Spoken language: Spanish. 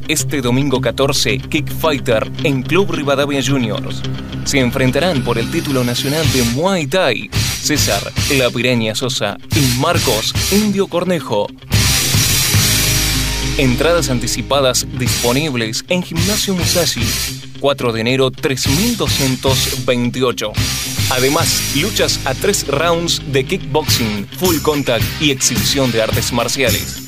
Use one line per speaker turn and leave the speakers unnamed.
Este domingo 14, Kick Fighter en Club Rivadavia Juniors. Se enfrentarán por el título nacional de Muay Thai César La Piraña Sosa y Marcos Indio Cornejo. Entradas anticipadas disponibles en Gimnasio Musashi. 4 de enero 3228. Además, luchas a 3 rounds de kickboxing, full contact y exhibición de artes marciales.